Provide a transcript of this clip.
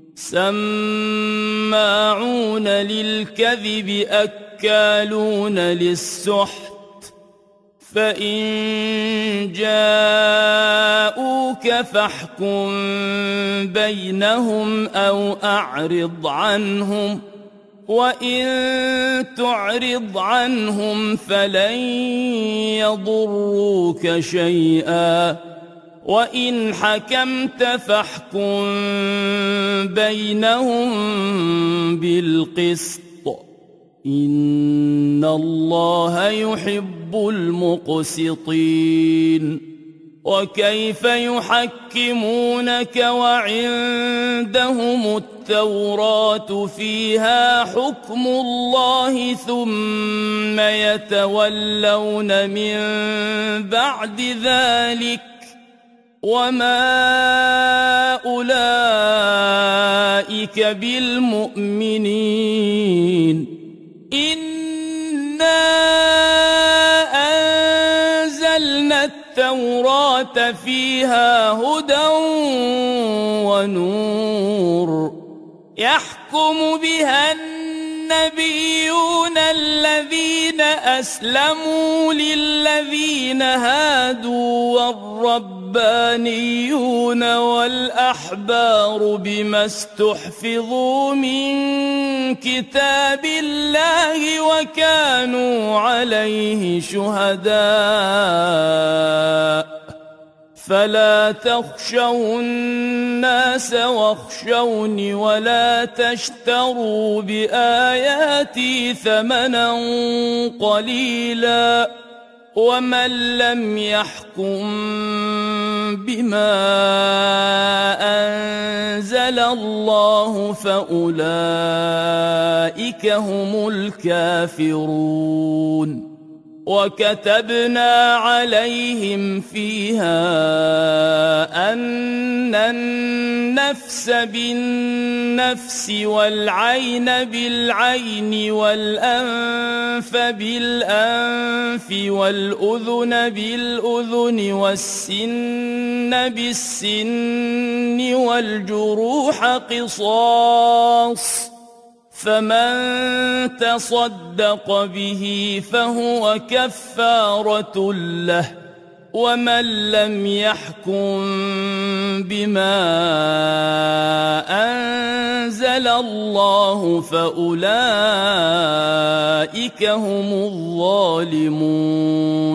سماعون للكذب أكالون للسحت فإن جاءوك فاحكم بينهم أو أعرض عنهم وإن تعرض عنهم فلن يضروك شيئا وإن حكمت فاحكم بينهم بالقسط إن الله يحب المقسطين وكيف يحكمونك وعندهم التوراة فيها حكم الله ثم يتولون من بعد ذلك وما أولئك بالمؤمنين إنا أنزلنا التوراة فيها هدى ونور يحكم بها النبيون الذين أسلموا للذين هادوا والربانيون والأحبار بما استحفظوا من كتاب الله وكانوا عليه شهداء فلا تخشوا الناس واخشوني ولا تشتروا بآياتي ثمنا قليلا ومن لم يحكم بما أنزل الله فأولئك هم الكافرون وكتبنا عليهم فيها أن النفس بالنفس والعين بالعين والأنف بالأنف والأذن بالأذن والسن بالسن والجروح قصاص فمن تصدق به فهو كفارة له ومن لم يحكم بما أنزل الله فأولئك هم الظالمون